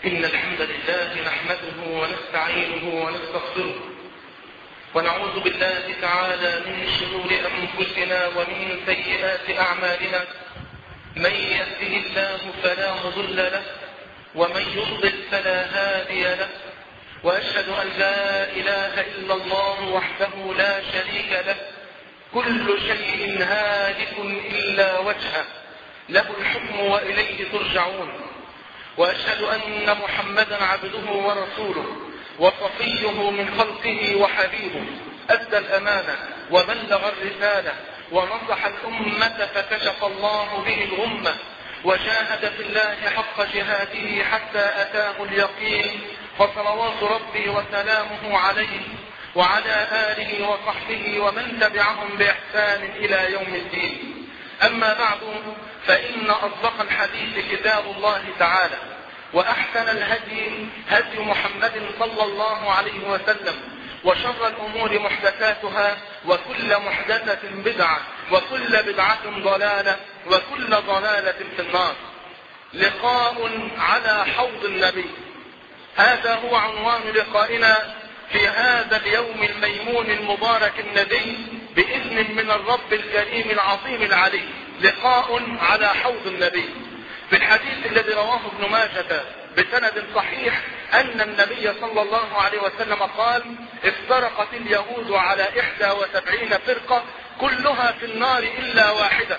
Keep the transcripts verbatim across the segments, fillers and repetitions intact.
إن الحمد لله نحمده ونستعينه ونستغفره ونعوذ بالله تعالى من شرور أنفسنا ومن سيئات أعمالنا. من يهده الله فلا مضل له ومن يضلل فلا هادي له، وأشهد أن لا إله إلا الله وحده لا شريك له، كل شيء هالك إلا وجهه، له الحكم وإليه ترجعون. وأشهد أن محمدا عبده ورسوله وصفيه من خلقه وحبيبه، أدى الأمانة وبلغ الرسالة ونصح الأمة فكشف الله به الغمة، وجاهد في الله حق جهاده حتى أتاه اليقين، فصلوات ربي وسلامه عليه وعلى آله وصحبه ومن تبعهم بإحسان إلى يوم الدين. أما بعد، فإن أصدق الحديث كتاب الله تعالى، وأحسن الهدي هدي محمد صلى الله عليه وسلم، وشر الأمور محدثاتها، وكل محدثة بدعة، وكل بدعة ضلالة، وكل ضلالة في النار. لقاء على حوض النبي، هذا هو عنوان لقائنا في هذا اليوم الميمون المبارك النبي بإذن من الرب الكريم العظيم العلي. لقاء على حوض النبي. في الحديث الذي رواه ابن ماجه بسند صحيح أن النبي صلى الله عليه وسلم قال: افترقت اليهود على إحدى وسبعين فرقة كلها في النار إلا واحدة،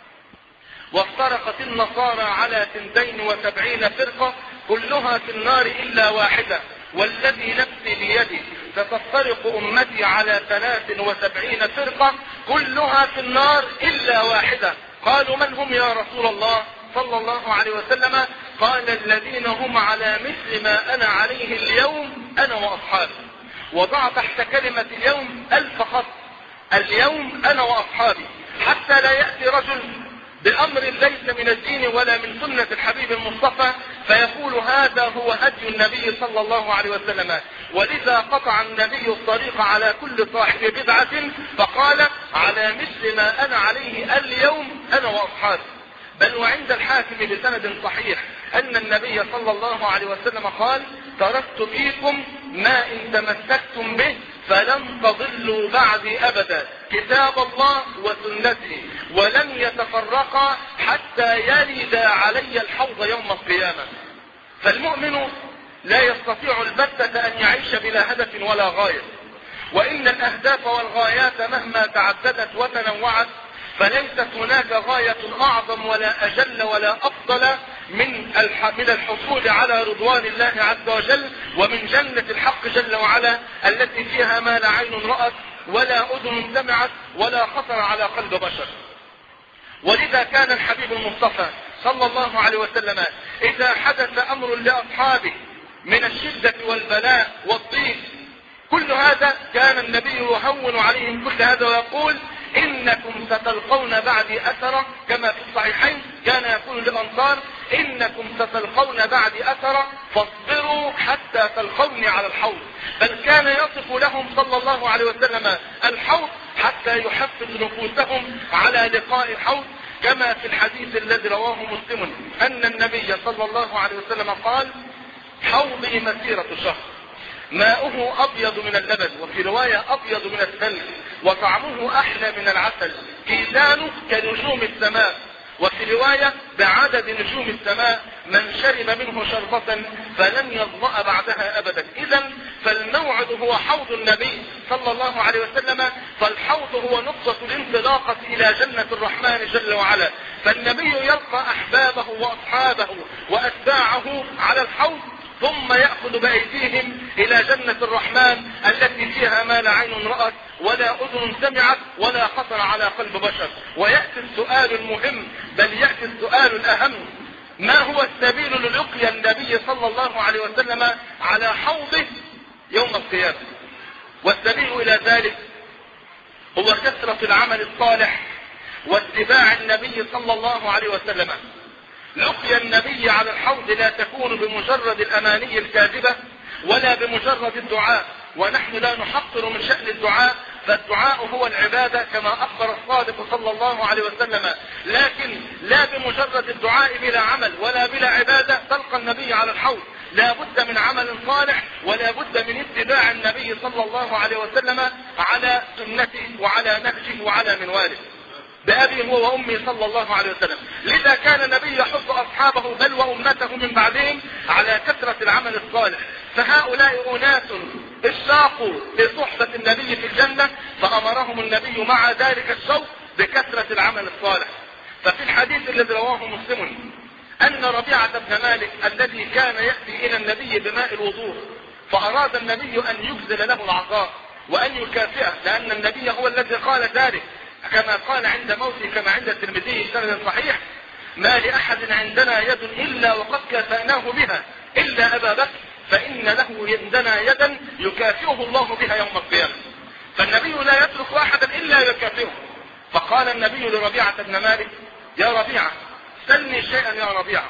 وافترقت النصارى على ثنتين وسبعين فرقة كلها في النار إلا واحدة، والذي نفسي بيده ستفترق أمتي على ثلاث وسبعين فرقة كلها في النار إلا واحدة. قالوا: من هم يا رسول الله صلى الله عليه وسلم؟ قال: الذين هم على مثل ما أنا عليه اليوم أنا وأصحابي. وضع تحت كلمة اليوم ألف خط، اليوم أنا وأصحابي، حتى لا يأتي رجل بأمر ليس من الدين ولا من سنة الحبيب المصطفى فيقول هذا هو هدي النبي صلى الله عليه وسلم. ولذا قطع النبي الطريق على كل صاحب بدعة فقال: على مثل ما أنا عليه اليوم أنا وأصحابي. بل وعند الحاكم بسند صحيح أن النبي صلى الله عليه وسلم قال: تركت فيكم ما إن تمسكتم به فلن تضلوا بعدي أبدا، كتاب الله وسنتي، ولن يتفرقا حتى يرد علي الحوض يوم القيامة. فالمؤمن لا يستطيع البتة أن يعيش بلا هدف ولا غاية، وإن الأهداف والغايات مهما تعددت وتنوعت فليست هناك غاية أعظم ولا أجل ولا أفضل من من الحصول على رضوان الله عز وجل ومن جنة الحق جل وعلا، التي فيها ما لا عين رأت ولا أذن سمعت ولا خطر على قلب بشر. ولذا كان الحبيب المصطفى صلى الله عليه وسلم إذا حدث أمر لأصحابه من الشدة والبلاء والضيق، كل هذا كان النبي يهون عليهم كل هذا ويقول: إنكم ستلقون بعدي أثرا، كما في الصحيحين كان يقول للأنصار: إنكم ستلقون بعدي أثرا فاصبروا حتى تلقوني على الحوض. بل كان يصف لهم صلى الله عليه وسلم الحوض حتى يحفز نفوسهم على لقاء الحوض، كما في الحديث الذي رواه مسلم أن النبي صلى الله عليه وسلم قال: حوضي مسيرة شهر، ماؤه أبيض من اللبن، وفي رواية أبيض من الثلج، وطعمه أحلى من العسل، كيزانه كنجوم السماء، وفي رواية بعدد نجوم السماء، من شرب منه شربة فلن يظمأ بعدها أبدا. إذن فالموعد هو حوض النبي صلى الله عليه وسلم، فالحوض هو نقطة الانطلاقة إلى جنة الرحمن جل وعلا. فالنبي يلقى أحبابه وأصحابه وأتباعه على الحوض، ثم يأخذ بأيديهم إلى جنة الرحمن التي فيها ما لا عين رأت ولا أذن سمعت ولا خطر على قلب بشر. ويأتي السؤال المهم، بل يأتي السؤال الأهم: ما هو السبيل للقيا النبي صلى الله عليه وسلم على حوضه يوم القيامة؟ والسبيل إلى ذلك هو كثرة العمل الصالح واتباع النبي صلى الله عليه وسلم. لقيا النبي على الحوض لا تكون بمجرد الأماني الكاذبة ولا بمجرد الدعاء، ونحن لا نحقر من شأن الدعاء، فالدعاء هو العبادة كما أخبر الصادق صلى الله عليه وسلم. لكن لا بمجرد الدعاء بلا عمل ولا بلا عبادة تلقى النبي على الحوض، لا بد من عمل صالح، ولا بد من اتباع النبي صلى الله عليه وسلم على سنته وعلى نهجه وعلى منواله بأبي هو وأمي صلى الله عليه وسلم. لذا كان النبي يحث أصحابه بل وأمته من بعدهم على كثرة العمل الصالح. فهؤلاء أناس اشتاقوا لصحبة النبي في الجنة، فأمرهم النبي مع ذلك الشوق بكثرة العمل الصالح. ففي الحديث الذي رواه مسلم أن ربيعة بن مالك الذي كان يأتي إلى النبي بماء الوضوء، فأراد النبي أن يجزل له العطاء وأن يكافئه، لأن النبي هو الذي قال ذلك كما قال عند موته كما عند الترمذي سند صحيح: ما لأحد عندنا يد إلا وقد كافأناه بها إلا أبا بكر، فإن له عندنا يدا يكافئه الله بها يوم القيامة. فالنبي لا يترك أحدا إلا يكافئه. فقال النبي لربيعة بن مالك: يا ربيعة سلني شيئا يا ربيعة.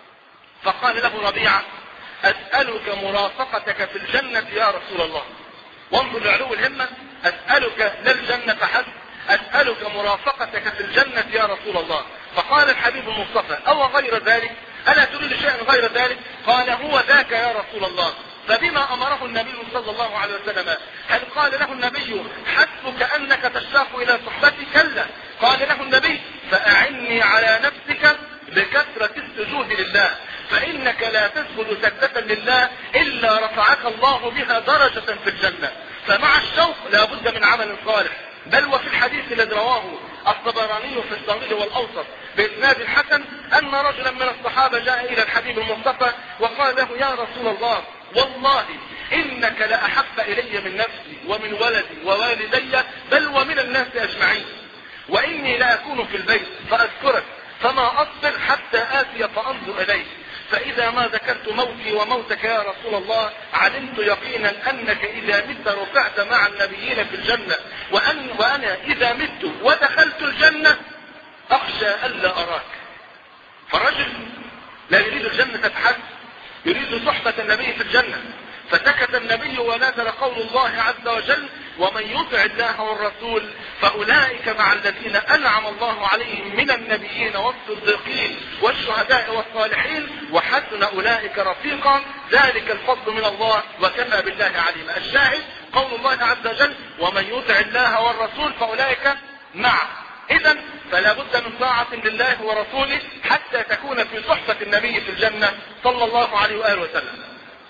فقال له ربيعة: أسألك مرافقتك في الجنة يا رسول الله. وانظر لعلو الهمة، أسألك لا الجنة حسب، أسألك مرافقتك في الجنة يا رسول الله. فقال الحبيب المصطفى: أو غير ذلك؟ ألا تريد شيئا غير ذلك؟ قال: هو ذاك يا رسول الله. فبما أمره النبي صلى الله عليه وسلم؟ هل قال له النبي: حسبك أنك تشتاق إلى صحبتي؟ كلا، قال له النبي: فأعني على نفسك بكثرة السجود لله، فإنك لا تسجد سجدة لله إلا رفعك الله بها درجة في الجنة. فمع الشوق لا بد من عمل صالح. بل وفي الحديث الذي رواه الطبراني في الصغير والأوسط بإسناد حسن أن رجلا من الصحابة جاء إلى الحبيب المصطفى وقال له: يا رسول الله، والله إنك لأحب إلي من نفسي ومن ولدي ووالدي بل ومن الناس أجمعين، وإني لأكون في البيت فأذكرك فما أصبر حتى آتي فأنظر إليك، فإذا ما ذكرت موتي وموتك يا رسول الله علمت يقينا أنك إذا مت رفعت مع النبيين في الجنة، وأن وأنا إذا مت ودخلت الجنة أخشى ألا أراك. فالرجل لا يريد الجنة تحت، يريد صحبة النبي في الجنة. فسكت النبي ونزل قول الله عز وجل: ومن يطع الله والرسول فأولئك مع الذين أنعم الله عليهم من النبيين والصديقين والشهداء والصالحين وحسن أولئك رفيقا، ذلك الفضل من الله وكفى بالله عليما. الشاهد قول الله عز وجل: ومن يطع الله والرسول فأولئك مع. إذن فلا بد من طاعة لله ورسوله حتى تكون في صحبة النبي في الجنة صلى الله عليه وآله وسلم.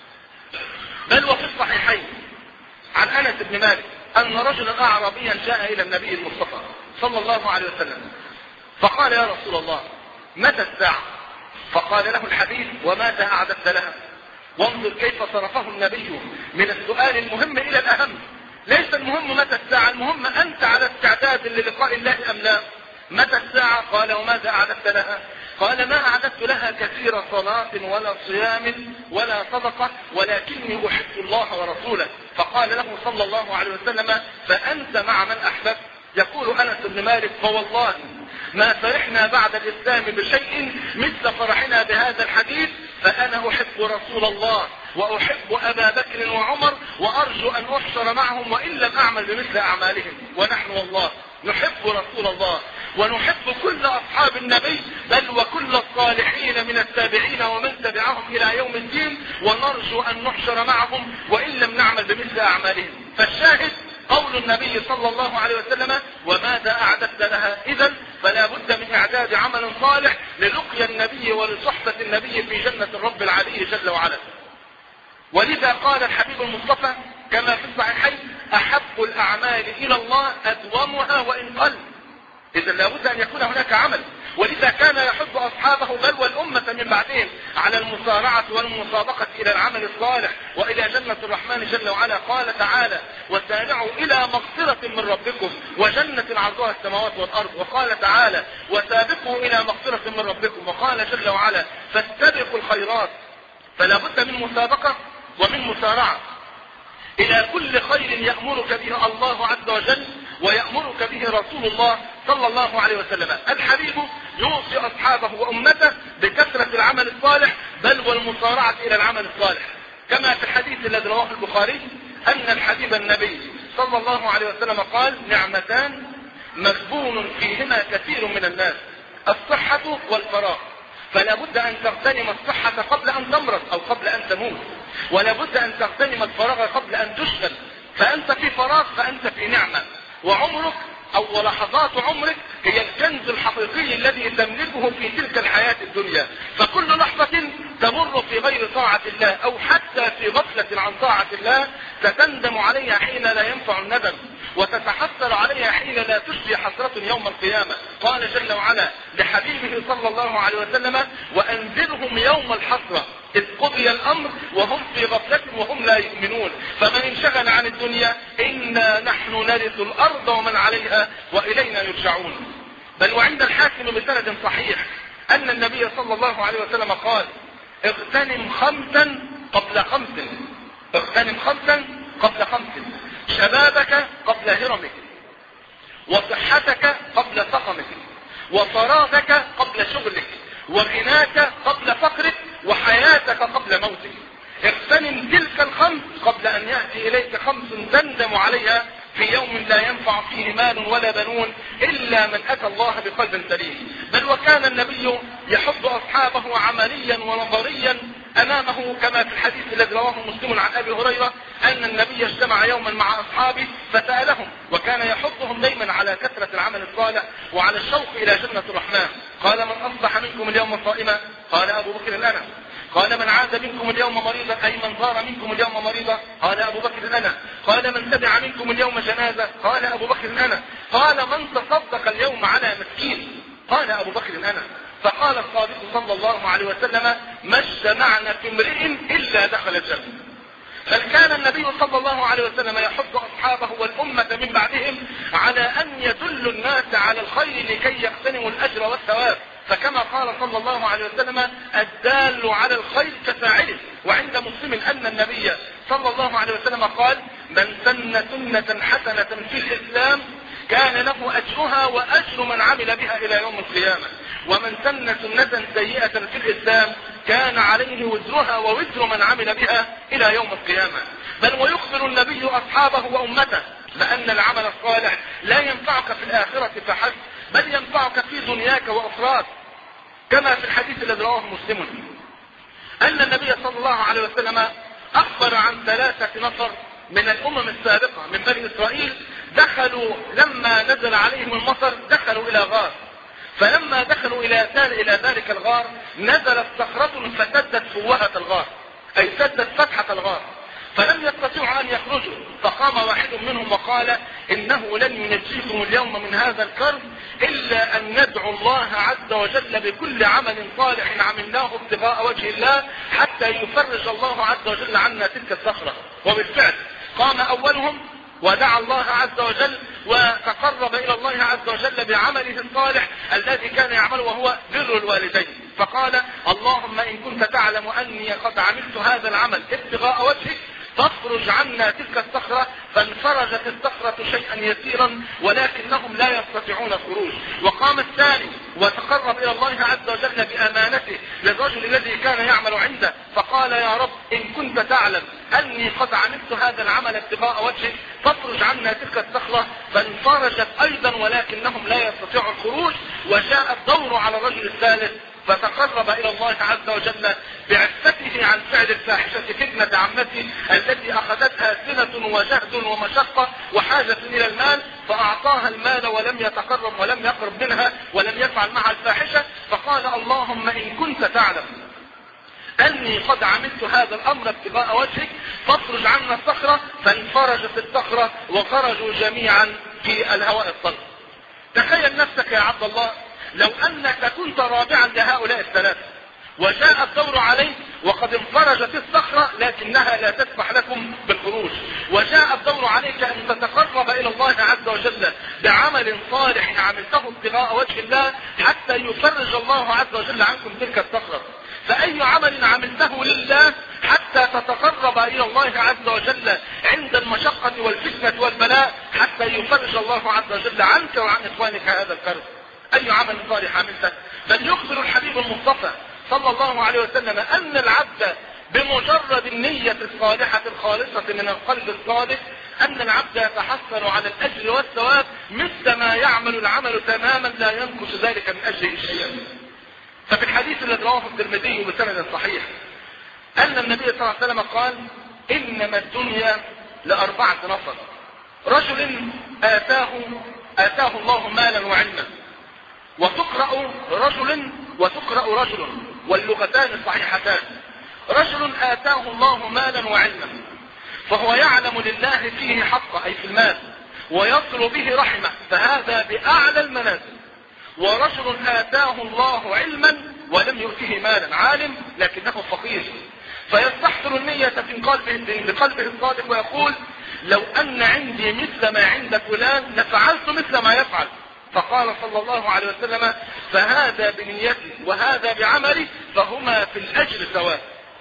بل وفي الصحيحين عن أنس بن مالك أن رجلا أعرابيا جاء إلى النبي المصطفى صلى الله عليه وسلم فقال: يا رسول الله، متى الساعة؟ فقال له الحبيب: وماذا أعددت لها؟ وانظر كيف صرفه النبي من السؤال المهم إلى الأهم. ليس المهم متى الساعة، المهم أنت على استعداد للقاء الله أم لا. متى الساعة؟ قال: وماذا أعددت لها؟ قال: ما أعددت لها كثير صلاة ولا صيام ولا صدقة، ولكني أحب الله ورسوله. فقال له صلى الله عليه وسلم: فأنت مع من أحببت. يقول أنس بن مالك: فوالله ما فرحنا بعد الإسلام بشيء مثل فرحنا بهذا الحديث، فأنا أحب رسول الله وأحب أبا بكر وعمر وأرجو أن أحشر معهم وإن لم أعمل بمثل أعمالهم. ونحن والله نحب رسول الله ونحب كل أصحاب النبي بل وكل الصالحين من التابعين ومن تبعهم إلى يوم الدين، ونرجو أن نحشر معهم وإن لم نعمل بمثل أعمالهم. فالشاهد قول النبي صلى الله عليه وسلم: وماذا أعددت لها؟ إذن فلا بد من إعداد عمل صالح للقيا النبي ولصحبة النبي في جنة الرب العلي جل وعلا. ولذا قال الحبيب المصطفى كما في الصحيحين: أحب الأعمال إلى الله أدومها وإن قل. إذا لابد أن يكون هناك عمل. ولذا كان يحب أصحابه بل والأمة من بعدهم على المسارعة والمسابقة إلى العمل الصالح وإلى جنة الرحمن جل وعلا. قال تعالى: وسارعوا إلى مغفرة من ربكم وجنة عرضها السماوات والأرض. وقال تعالى: وسابقوا إلى مغفرة من ربكم. وقال جل وعلا: فاستبقوا الخيرات. فلا بد من مسابقة ومن مسارعة إلى كل خير يأمرك به الله عز وجل ويأمرك به رسول الله صلى الله عليه وسلم. الحبيب يوصي أصحابه وأمته بكثرة العمل الصالح بل والمسارعة إلى العمل الصالح، كما في الحديث الذي رواه البخاري أن الحبيب النبي صلى الله عليه وسلم قال: نعمتان مغبون فيهما كثير من الناس، الصحة والفراغ، فلا بد أن تغتنم الصحة قبل أن تمرض أو قبل أن تموت، ولا بد أن تغتنم الفراغ قبل أن تشغل. فأنت في فراغ فأنت في نعمة، وعمرك أو لحظات عمرك هي الكنز الحقيقي الذي تملكه في تلك الحياة الدنيا. فكل لحظة تمر في غير طاعة الله أو حتى في غفلة عن طاعة الله ستندم عليها حين لا ينفع الندم، وتتحسر عليها حين لا تشفي حسرة يوم القيامة. قال جل وعلا لحبيبه صلى الله عليه وسلم: وأنذرهم يوم الحسرة إذ قضي الأمر وهم في غفلة وهم لا يؤمنون. فمن انشغل عن الدنيا إنا نحن نرث الأرض ومن عليها وإلينا يرجعون. بل وعند الحاكم بسند صحيح أن النبي صلى الله عليه وسلم قال: اغتنم خمسا قبل خمس، اغتنم خمسا قبل خمس، شبابك قبل هرمك، وصحتك قبل سقمك، وفراغك قبل شغلك، وغناك قبل فقرك، وحياتك قبل موتك. اغتنم تلك الخمس قبل أن يأتي إليك خمس تندم عليها في يوم لا ينفع فيه مال ولا بنون إلا من أتى الله بقلب سليم. بل وكان النبي يحض أصحابه عمليا ونظريا أمامه، كما في الحديث الذي رواه مسلم عن أبي هريرة أن النبي اجتمع يوما مع أصحابه فسألهم، وكان يحضهم دائما على كثرة العمل الصالح وعلى الشوق إلى جنة الرحمن. قال: من أصبح منكم اليوم صائما؟ قال أبو بكر: أنا. قال: من عاد منكم اليوم مريضا، أي من زار منكم اليوم مريضا؟ قال أبو بكر: أنا. قال: من تبع منكم اليوم جنازة؟ قال أبو بكر: أنا. قال: من تصدق اليوم على مسكين؟ قال أبو بكر: أنا. فقال الصادق صلى الله عليه وسلم: ما اجتمعنا في امرئ إلا دخل الجنة. بل كان النبي صلى الله عليه وسلم يحض أصحابه والأمة من بعدهم على أن يدل الناس على الخير لكي يغتنموا الأجر والثواب. فكما قال صلى الله عليه وسلم: الدال على الخير كفاعله. وعند مسلم أن النبي صلى الله عليه وسلم قال: من سن سنة حسنة في الإسلام كان له أجرها وأجر من عمل بها إلى يوم القيامة، ومن سن سنة سيئة في الإسلام كان عليه وزرها ووزر من عمل بها إلى يوم القيامة. بل ويخبر النبي أصحابه وأمته بأن العمل الصالح لا ينفعك في الآخرة فحسب، بل ينفعك في دنياك وأخراك، كما في الحديث الذي رواه مسلم أن النبي صلى الله عليه وسلم أخبر عن ثلاثة نفر من الأمم السابقة من بني إسرائيل دخلوا لما نزل عليهم المطر دخلوا إلى غار، فلما دخلوا إلى إلى ذلك الغار نزلت صخرة فسدت فوهة الغار، أي سدت فتحة الغار، فلم يستطيعوا أن يخرجوا. فقام واحد منهم وقال: إنه لن ينجيكم اليوم من هذا الكرب إلا أن ندعو الله عز وجل بكل عمل صالح عملناه ابتغاء وجه الله حتى يفرج الله عز وجل عنا تلك الصخرة. وبالفعل قام أولهم ودعا الله عز وجل وتقرب إلى الله عز وجل بعمله الصالح الذي كان يعمله وهو بر الوالدين، فقال: اللهم إن كنت تعلم أني قد عملت هذا العمل ابتغاء وجهك فافرج عنا تلك الصخرة. فانفرجت الصخرة شيئا يسيرا ولكنهم لا يستطيعون الخروج. وقام الثاني وتقرب إلى الله عز وجل بأمانته للرجل الذي كان يعمل عنده، فقال: يا رب إن كنت تعلم أني قد عملت هذا العمل ابتغاء وجهك فافرج عنا تلك الصخرة. فانفرجت أيضا ولكنهم لا يستطيعوا الخروج. وجاء الدور على الرجل الثالث فتقرب إلى الله عز وجل بعفته عن فعل الفاحشة في ابنة عمته التي أخذتها سنة وجهد ومشقة وحاجة إلى المال، فأعطاها المال ولم يتقرب ولم يقرب منها ولم يفعل معها الفاحشة. فقال: اللهم إن كنت تعلم أني قد عملت هذا الأمر ابتغاء وجهك فافرج عنا الصخرة. فانفرجت الصخرة وخرجوا جميعا في الهواء الطلق. تخيل نفسك يا عبد الله لو أنك كنت رابعا لهؤلاء الثلاثة وجاء الدور عليك وقد انفرجت الصخرة لكنها لا تسمح لكم بالخروج، وجاء الدور عليك أن تتقرب إلى الله عز وجل بعمل صالح عملته ابتغاء وجه الله حتى يفرج الله عز وجل عنكم تلك الصخرة. فأي عمل عملته لله حتى تتقرب إلى الله عز وجل عند المشقة والفتنة والبلاء حتى يفرج الله عز وجل عنك وعن إخوانك هذا الكرب؟ أي عمل صالح عملته؟ بل يخبر الحبيب المصطفى صلى الله عليه وسلم أن العبد بمجرد النية الصالحة الخالصة من القلب الصادق أن العبد يتحصل على الأجر والثواب مثل ما يعمل العمل تماما لا ينقص ذلك من أجره شيئا. ففي الحديث الذي رواه رواه الترمذي بسند صحيح أن النبي صلى الله عليه وسلم قال: إنما الدنيا لأربعة نفر: رجل آتاه آتاه الله مالا وعلما، وتقرأ رجل وتقرأ رجل، واللغتان صحيحتان. رجل آتاه الله مالا وعلما فهو يعلم لله فيه حقه أي في المال ويصل به رحمه، فهذا بأعلى المنازل. ورجل آتاه الله علما ولم يؤته مالا، عالم لكنه فقير، فيستحضر النية في قلبه بقلبه الصادق ويقول: لو أن عندي مثل ما عند فلان لفعلت مثل ما يفعل. فقال صلى الله عليه وسلم: فهذا بنيتي وهذا بعملي فهما في الأجر سواء.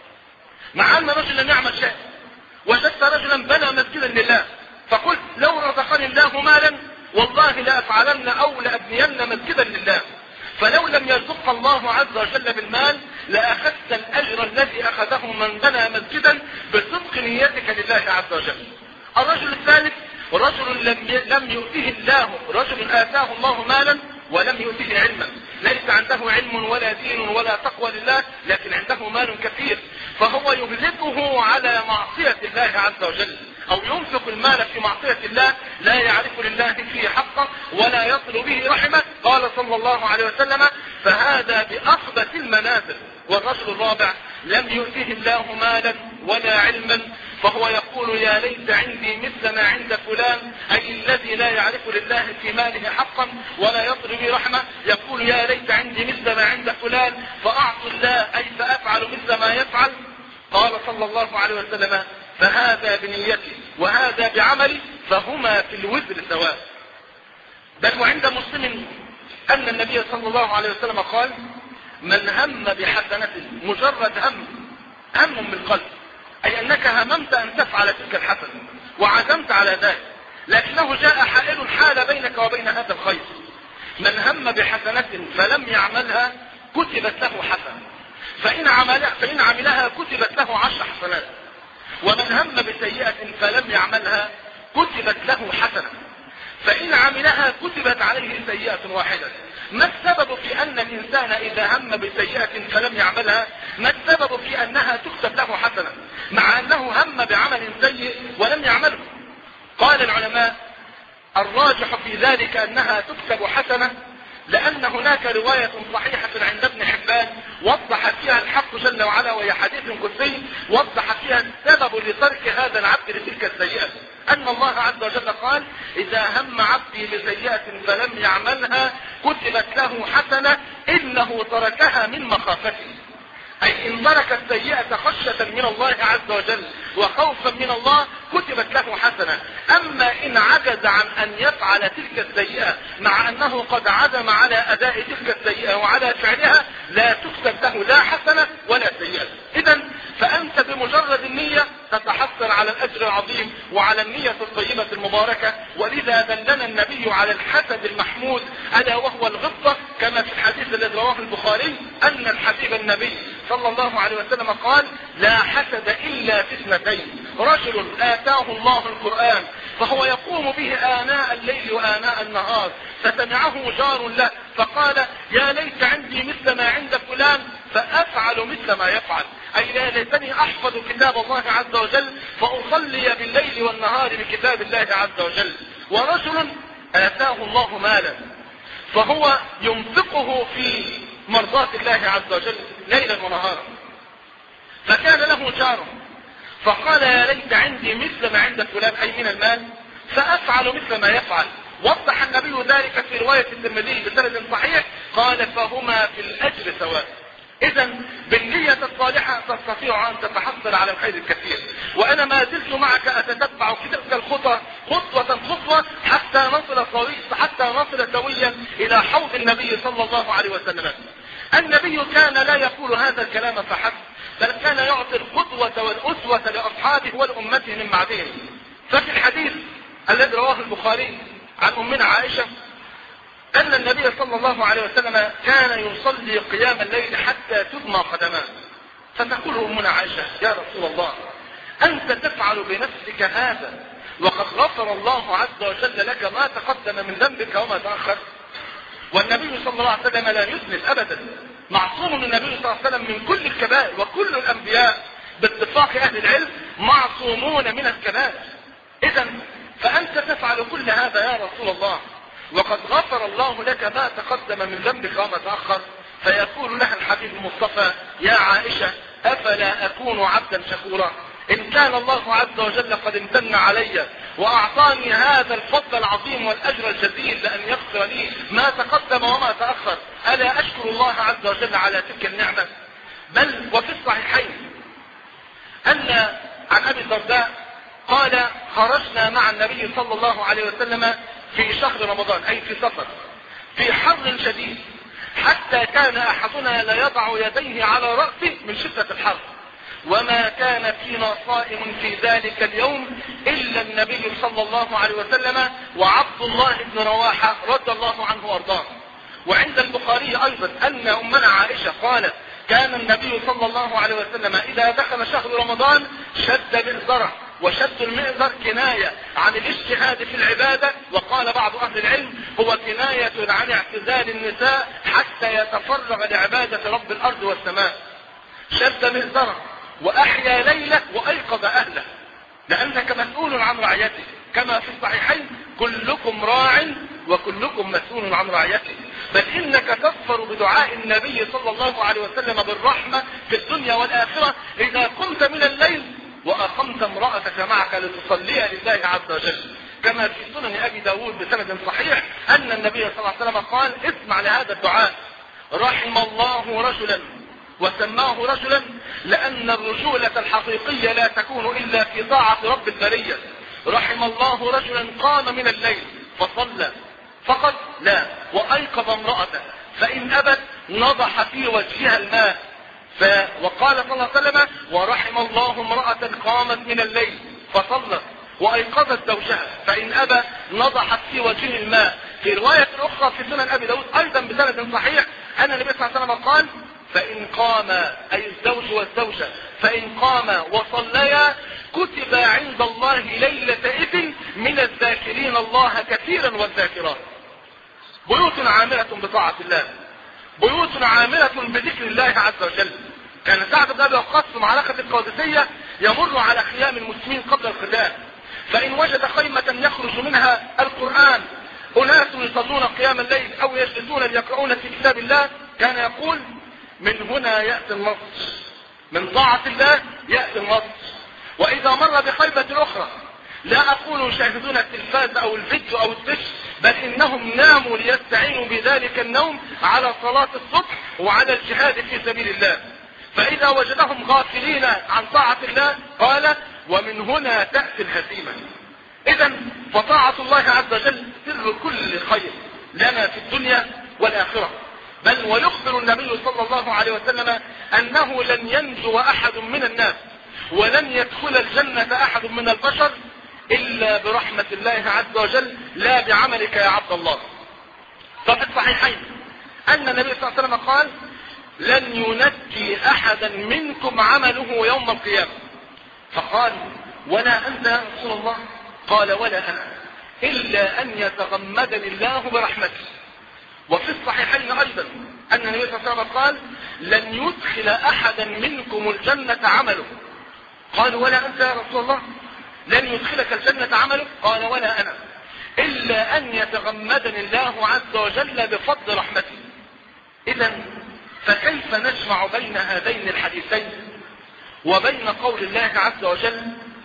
مع أن رجلا يعمل شيء، وجدت رجلا بنى مسجدا لله، فقلت: لو رزقني الله مالا والله لأفعلن أو لأبنين مسجدا لله. فلو لم يرزقك الله عز وجل بالمال لأخذت الأجر الذي أخذه من بنى مسجدا بصدق نيتك لله عز وجل. الرجل الثالث: رجل لم لم يؤته الله رجل آتاه الله مالا ولم يؤته علما، ليس عنده علم ولا دين ولا تقوى لله، لكن عنده مال كثير، فهو يهلكه على معصية الله عز وجل، أو ينفق المال في معصية الله، لا يعرف لله فيه حقه ولا يصل به رحمه. قال صلى الله عليه وسلم: فهذا بأخبث المنازل. والرجل الرابع: لم يؤته الله مالا ولا علما فهو يقول: يا ليت عندي مثل ما عند فلان، أي الذي لا يعرف لله في ماله حقا ولا يصل به رحمه، يقول: يا ليت عندي مثل ما عند فلان فأعطي الله، أي فأفعل مثل ما يفعل. قال صلى الله عليه وسلم: فهذا بنيتي وهذا بعملي فهما في الوزر سواء. بل وعند مسلم أن النبي صلى الله عليه وسلم قال: من هم بحسنة، مجرد هم هم من القلب، أي أنك هممت أن تفعل تلك الحسنة وعزمت على ذلك، لكنه جاء حائل حال بينك وبين هذا الخير. من هم بحسنة فلم يعملها كتبت له حسنة، فإن عملها, فإن عملها كتبت له عشر حسنات. ومن هم بسيئة فلم يعملها كتبت له حسنة، فإن عملها كتبت عليه سيئة واحدة. ما السبب في أن الإنسان إذا هم بسيئة فلم يعملها، ما السبب في أنها تكتب له حسنة مع أنه هم بعمل سيء ولم يعمله؟ قال العلماء: الراجح في ذلك أنها تكتب حسنة لأن هناك رواية صحيحة عند ابن حبان وضح فيها الحق جل وعلا، وهي حديث قدسي، وضح فيها السبب لترك هذا العبد لتلك السيئة، أن الله عز وجل قال: إذا هم عبدي بسيئة فلم يعملها كتبت له حسنة إنه تركها من مخافته، أي إن ترك السيئة خشية من الله عز وجل وخوفا من الله كتبت له حسنة. أما إن عجز عن أن يفعل تلك السيئة مع أنه قد عزم على أداء تلك السيئة وعلى فعلها لا تكتب له لا حسنة ولا سيئة. إذا فأنت بمجرد النية تتحصل على الأجر العظيم وعلى النية الطيبة المباركة. ولذا دلنا النبي على الحسد المحمود ألا وهو الغبطة، كما في الحديث الذي رواه البخاري أن الحبيب النبي صلى الله عليه وسلم قال: لا حسد إلا في اثنتين: رجل آتاه الله القرآن فهو يقوم به آناء الليل وآناء النهار فسمعه جار له فقال: يا ليت عندي مثل ما عند فلان فأفعل مثل ما يفعل، أي لا ليتني أحفظ كتاب الله عز وجل فأصلي بالليل والنهار بكتاب الله عز وجل. ورجل آتاه الله مالا فهو ينفقه في مرضاة الله عز وجل ليلا ونهارا، فكان له جار فقال: يا ليت عندي مثل ما عند فلان، أي من المال، فأفعل مثل ما يفعل. وضح النبي ذلك في رواية الترمذي بسند صحيح، قال: فهما في الأجر سواء. إذا بالنية الصالحة تستطيع أن تتحصل على الخير الكثير. وأنا ما زلت معك أتتبع في تلك الخطى خطوة خطوة حتى نصل صويا حتى نصل سويا إلى حوض النبي صلى الله عليه وسلم. النبي كان لا يقول هذا الكلام فحسب، بل كان يعطي القدوة والأسوة لأصحابه والأمته من بعدهم. ففي الحديث الذي رواه البخاري عن أمنا عائشة أن النبي صلى الله عليه وسلم كان يصلي قيام الليل حتى تدمى قدماه، فتقول أمنا عائشة: يا رسول الله، أنت تفعل بنفسك هذا وقد غفر الله عز وجل لك ما تقدم من ذنبك وما تأخر؟ والنبي صلى الله عليه وسلم لا يذنب أبدا، معصوم معصوم النبي صلى الله عليه وسلم من كل الكبائر، وكل الأنبياء باتفاق أهل العلم معصومون من الكبائر. إذا فأنت تفعل كل هذا يا رسول الله وقد غفر الله لك ما تقدم من ذنبك وما تأخر. فيقول لها الحبيب المصطفى: يا عائشة أفلا أكون عبدا شكورا؟ إن كان الله عز وجل قد امتن علي وأعطاني هذا الفضل العظيم والأجر الجزيل لأن يغفر لي ما تقدم وما تأخر، ألا أشكر الله عز وجل على تلك النعمة؟ بل وفي الصحيحين أن عن أبي الدرداء قال: خرجنا مع النبي صلى الله عليه وسلم في شهر رمضان، أي في سفر، في حر شديد، حتى كان أحدنا لا يضع يديه على رأسه من شدة الحر، وما كان فينا صائم في ذلك اليوم إلا النبي صلى الله عليه وسلم وعبد الله بن رواحة رضي الله عنه وارضاه. وعند البخاري أيضا أن أمنا عائشة قالت: كان النبي صلى الله عليه وسلم إذا دخل شهر رمضان شد مئزره، وشد المئزر كناية عن الاجتهاد في العبادة، وقال بعض أهل العلم هو كناية عن اعتزال النساء حتى يتفرغ لعبادة رب الأرض والسماء. شد مئزره وأحيا ليلة وأيقظ أهله، لأنك مسؤول عن رعيته، كما في الصحيحين: كلكم راع وكلكم مسؤول عن رعيته. بل إنك تظفر بدعاء النبي صلى الله عليه وسلم بالرحمة في الدنيا والآخرة إذا قمت من الليل وأقمت امرأتك معك لتصلي لله عز وجل، كما في سنن أبي داود بسند صحيح أن النبي صلى الله عليه وسلم قال: اسمع لهذا الدعاء: رحم الله رجلا، وسماه رجلا لأن الرجولة الحقيقية لا تكون إلا في طاعة رب البرية. رحم الله رجلا قام من الليل فصلى فقط لا، وأيقظ امرأته، فإن أبت نضح في وجهها الماء. ف... وقال صلى الله عليه وسلم: ورحم الله امرأة قامت من الليل فصلت وأيقظت زوجها، فإن أبى نضحت في وجهه الماء. في رواية أخرى في سنن أبي داود أيضا بسند صحيح أن النبي صلى الله عليه وسلم قال: فإن قام، أي الزوج والزوجة، فإن قام وصليا كتب عند الله ليلة إذن من الذاكرين الله كثيرا والذاكرات. بيوت عاملة بطاعة الله، بيوت عاملة بذكر الله عز وجل. كان سعد بن أبي وقاص في معركة القادسية يمر على خيام المسلمين قبل القتال، فإن وجد خيمة يخرج منها القرآن، أناس يصلون قيام الليل أو يجلسون ليقرؤون في كتاب الله، كان يقول: من هنا يأتي النصر، من طاعة الله يأتي النصر. وإذا مر بخيمة أخرى، لا أقول يشاهدون التلفاز أو الفيديو أو الدش، بل إنهم ناموا ليستعينوا بذلك النوم على صلاة الصبح وعلى الجهاد في سبيل الله، فإذا وجدهم غافلين عن طاعة الله قال: ومن هنا تأتي الهزيمة. إذا فطاعة الله عز وجل سر كل خير لنا في الدنيا والآخرة. بل ويخبر النبي صلى الله عليه وسلم أنه لن ينجو أحد من الناس ولن يدخل الجنة أحد من البشر إلا برحمة الله عز وجل، لا بعملك يا عبد الله. ففي الصحيحين أن النبي صلى الله عليه وسلم قال: لن ينجي أحدا منكم عمله يوم القيامة. فقال: ولا أنت يا رسول الله؟ قال: ولا أنا، إلا أن يتغمدني الله برحمته. وفي الصحيحين أيضا أن النبي صلى الله عليه وسلم قال: لن يدخل أحدا منكم الجنة عمله. قالوا: ولا أنت يا رسول الله؟ لن يدخلك الجنة عمله؟ قال: ولا أنا، إلا أن يتغمدني الله عز وجل بفضل رحمته. إذا فكيف نجمع بين هذين الحديثين وبين قول الله عز وجل: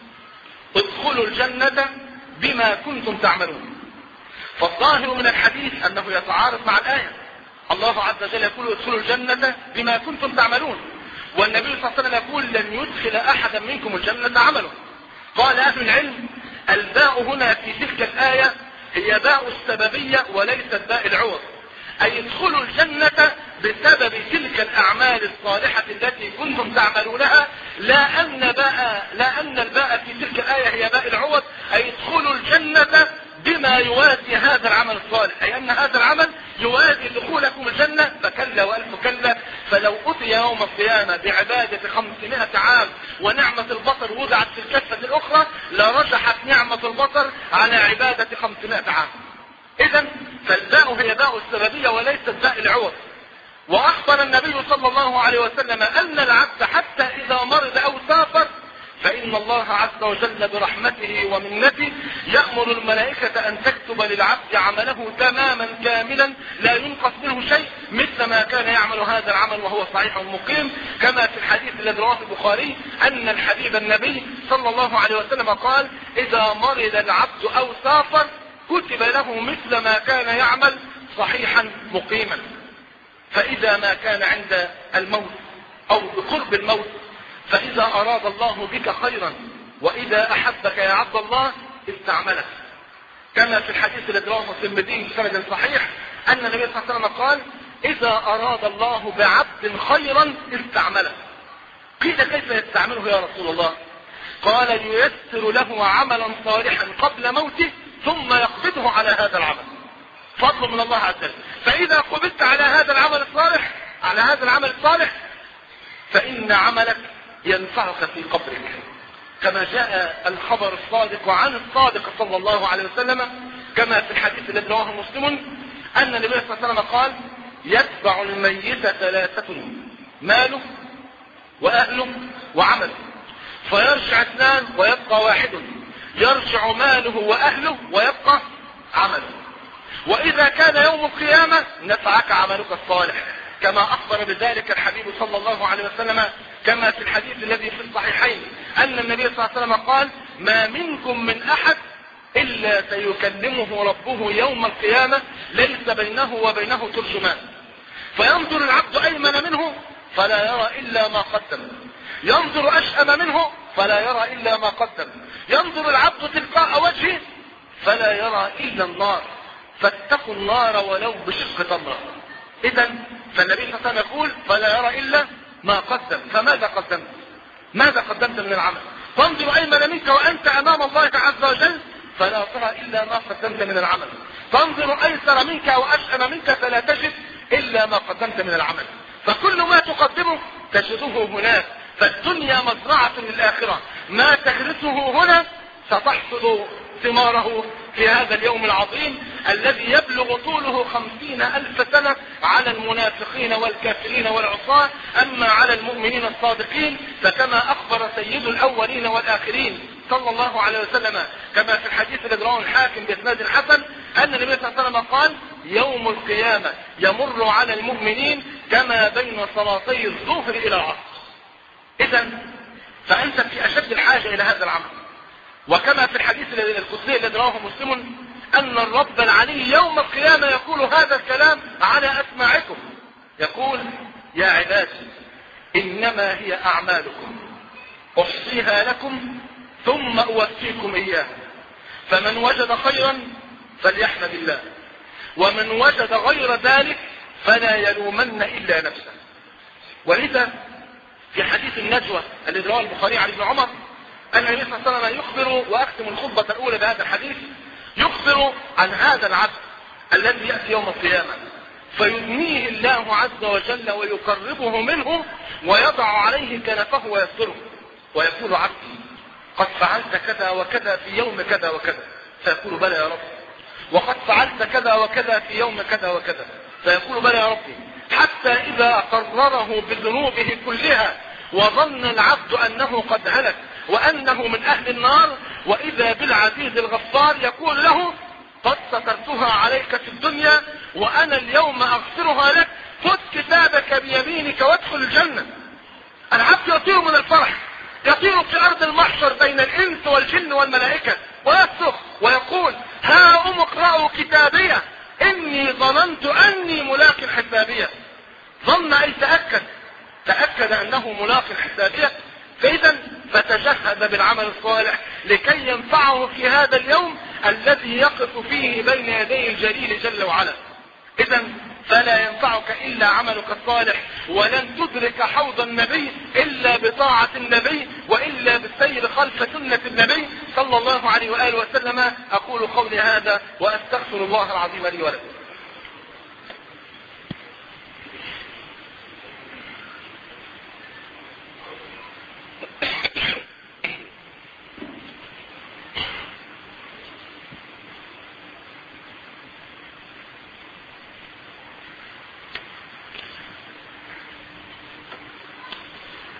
ادخلوا الجنة بما كنتم تعملون؟ فالظاهر من الحديث أنه يتعارض مع الآية. الله عز وجل يقول: ادخلوا الجنة بما كنتم تعملون، والنبي صلى الله عليه وسلم يقول: لن يدخل أحدا منكم الجنة عمله. قال أهل العلم: الباء هنا في تلك الآية هي باء السببية وليست باء العوض، أي ادخلوا الجنة بسبب تلك الأعمال الصالحة التي كنتم تعملونها، لا أن باء لا أن الباء في تلك الآية هي باء العوض، أي ادخلوا الجنة بما يوازي هذا العمل الصالح، أي أن هذا العمل يوازي دخولكم الجنة. فكلا وألف كلا، فلو أتي يوم القيامة بعبادة خمسمائة عام ونعمة البصر وضعت في الكفة الأخرى لرجحت نعمة البصر على عبادة خمسمائة عام. إذا فالباء هي باء السببية وليست باء العوض. وأخبر النبي صلى الله الله عليه وسلم أن العبد حتى إذا مرض أو سافر فإن الله عز وجل برحمته ومنته يأمر الملائكة أن تكتب للعبد عمله تماما كاملا لا ينقص منه شيء مثل ما كان يعمل هذا العمل وهو صحيح مقيم، كما في الحديث الذي رواه البخاري أن الحبيب النبي صلى الله عليه وسلم قال: إذا مرض العبد أو سافر كتب له مثل ما كان يعمل صحيحا مقيما. فإذا ما كان عند الموت أو بقرب الموت فإذا أراد الله بك خيرا وإذا أحبك يا عبد الله استعملك، كما في الحديث الذي رواه الترمذي بسند صحيح أن النبي صلى الله عليه وسلم قال: إذا أراد الله بعبد خيرا استعمله. قيل: كيف يستعمله يا رسول الله؟ قال: ييسر له عملا صالحا قبل موته ثم يقبضه على هذا العمل، فضل من الله عز وجل. فإذا قبضت على هذا العمل الصالح على هذا العمل الصالح فإن عملك ينفعك في قبرك، كما جاء الخبر الصادق عن الصادق صلى الله عليه وسلم كما في الحديث الذي رواه مسلم أن النبي صلى الله عليه وسلم قال: يتبع الميت ثلاثة: ماله وأهله وعمله، فيرجع اثنان ويبقى واحد، يرجع ماله وأهله ويبقى عمله. وإذا كان يوم القيامة نفعك عملك الصالح، كما أخبر بذلك الحبيب صلى الله عليه وسلم كما في الحديث الذي في الصحيحين أن النبي صلى الله عليه وسلم قال: ما منكم من أحد إلا سيكلمه ربه يوم القيامة ليس بينه وبينه ترجمان، فينظر العبد أيمن منه فلا يرى إلا ما قدم، ينظر أشأم منه فلا يرى إلا ما قدم، ينظر العبد تلقاء وجهه فلا يرى إلا النار، فاتقوا النار ولو بشق تمرة. إذا فالنبي صلى الله عليه وسلم يقول: فلا يرى إلا ما قدم. فماذا قدمت؟ ماذا قدمت من العمل؟ تنظر أيمن منك وأنت أمام الله عز وجل فلا ترى إلا ما قدمت من العمل، تنظر أيسر منك وأشأم منك فلا تجد إلا ما قدمت من العمل، فكل ما تقدمه تجده هناك. فالدنيا مزرعة للآخرة، ما تغرسه هنا ستحصد ثماره في هذا اليوم العظيم الذي يبلغ طوله خمسين ألف سنة على المنافقين والكافرين والعصاة. أما على المؤمنين الصادقين فكما أخبر سيد الأولين والآخرين صلى الله عليه وسلم كما في الحديث الذي رواه الحاكم بإسناد حسن أن النبي صلى الله عليه وسلم قال: يوم القيامة يمر على المؤمنين كما بين صلاتي الظهر إلى العصر. إذا فأنت في أشد الحاجة إلى هذا العمل. وكما في الحديث القدسي الذي رواه مسلم أن الرب العلي يوم القيامة يقول هذا الكلام على أسماعكم، يقول: يا عبادي إنما هي أعمالكم أحصيها لكم ثم أوفيكم إياها، فمن وجد خيرا فليحمد الله، ومن وجد غير ذلك فلا يلومن إلا نفسه. ولذا في حديث النجوى الذي رواه البخاري عن ابن عمر أن النبي صلى الله عليه وسلم يخبر، وأختم الخطبة الأولى بهذا الحديث، يخبر عن هذا العبد الذي يأتي يوم القيامة فيدنيه الله عز وجل ويقربه منه ويضع عليه كنفه ويستره ويقول: عبدي قد فعلت كذا وكذا في يوم كذا وكذا، فيقول: بلى يا رب. وقد فعلت كذا وكذا في يوم كذا وكذا، فيقول: بلى يا ربي. حتى إذا قرره بذنوبه كلها وظن العبد أنه قد هلك وأنه من أهل النار، وإذا بالعزيز الغفار يقول له: قد سترتها عليك في الدنيا وأنا اليوم أغفرها لك، خذ كتابك بيمينك وادخل الجنة. العبد يطير من الفرح، يطير في أرض المحشر بين الإنس والجن والملائكة ويصرخ ويقول: ها أم اقرأوا كتابية إني ظننت أني ملاق حسابية. ظن أي تأكد، تأكد أنه ملاق حسابية. فإذا فتجهز بالعمل الصالح لكي ينفعه في هذا اليوم الذي يقف فيه بين يدي الجليل جل وعلا. إذا فلا ينفعك إلا عملك الصالح، ولن تدرك حوض النبي إلا بطاعة النبي وإلا بالسير خلف سنة النبي صلى الله عليه وآله وسلم. أقول قولي هذا وأستغفر الله العظيم لي ولكم.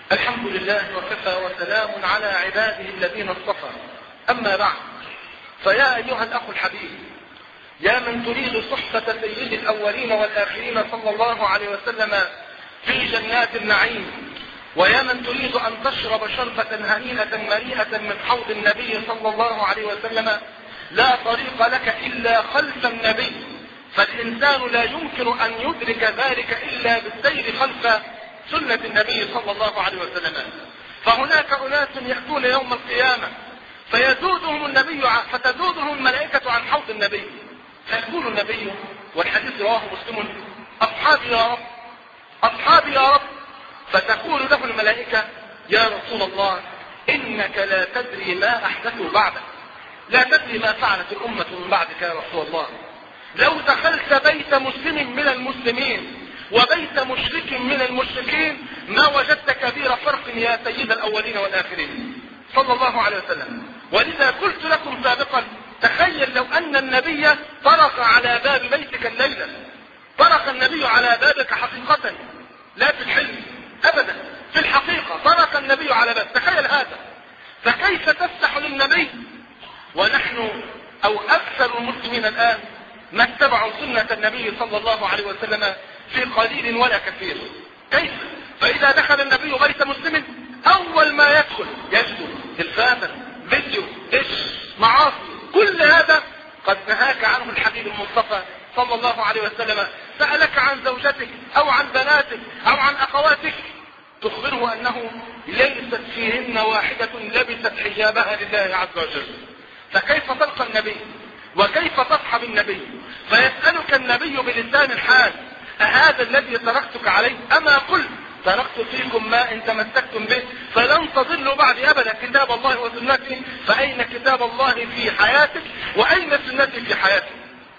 الحمد لله وكفى وسلام على عباده الذين اصطفى. أما بعد، فيا أيها الأخ الحبيب، يا من تريد صحبة سيد الأولين والآخرين صلى الله عليه وسلم في جنات النعيم، ويا من تريد أن تشرب شربة هنيئة مريئة من حوض النبي صلى الله عليه وسلم، لا طريق لك إلا خلف النبي، فالإنسان لا يمكن أن يدرك ذلك إلا بالسير خلف سنة النبي صلى الله عليه وسلم. فهناك أناس يأتون يوم القيامة فيزودهم النبي فتزودهم الملائكة عن حوض النبي، فيقول النبي، والحديث رواه مسلم: أصحابي يا رب، أصحابي يا رب. فتقول له الملائكة: يا رسول الله، إنك لا تدري ما أحدثوا بعدك، لا تدري ما فعلت الأمة من بعدك يا رسول الله. لو دخلت بيت مسلم من المسلمين وبيت مشرك من المشركين ما وجدت كبير فرق يا سيد الأولين والآخرين صلى الله عليه وسلم. ولذا قلت لكم سابقا: تخيل لو أن النبي طرق على باب بيتك الليلة، طرق النبي على بابك حقيقة، لا في الحلم أبدا، في الحقيقة طرق النبي على باب. تخيل هذا، فكيف تفتح للنبي ونحن أو أكثر المسلمين الآن ما اتبعوا سنة النبي صلى الله عليه وسلم في قليل ولا كثير. كيف؟ فإذا دخل النبي بيت مسلم أول ما يدخل يجد تلفازا، فيديو، إيش، معاصي، كل هذا قد نهاك عنه الحبيب المصطفى صلى الله عليه وسلم. سألك عن زوجتك أو عن بناتك أو عن أخواتك، تخبره أنه ليست فيهن واحدة لبست حجابها لله عز وجل. فكيف تلقى النبي وكيف تصحب النبي؟ فيسألك النبي بلسان الحال: أهذا الذي تركتك عليه؟ أما قلت تركت فيكم ما إن تمسكتم به فلن تضلوا بعد أبدا كتاب الله وسنتي. فأين كتاب الله في حياتك وأين سنتي في حياتك؟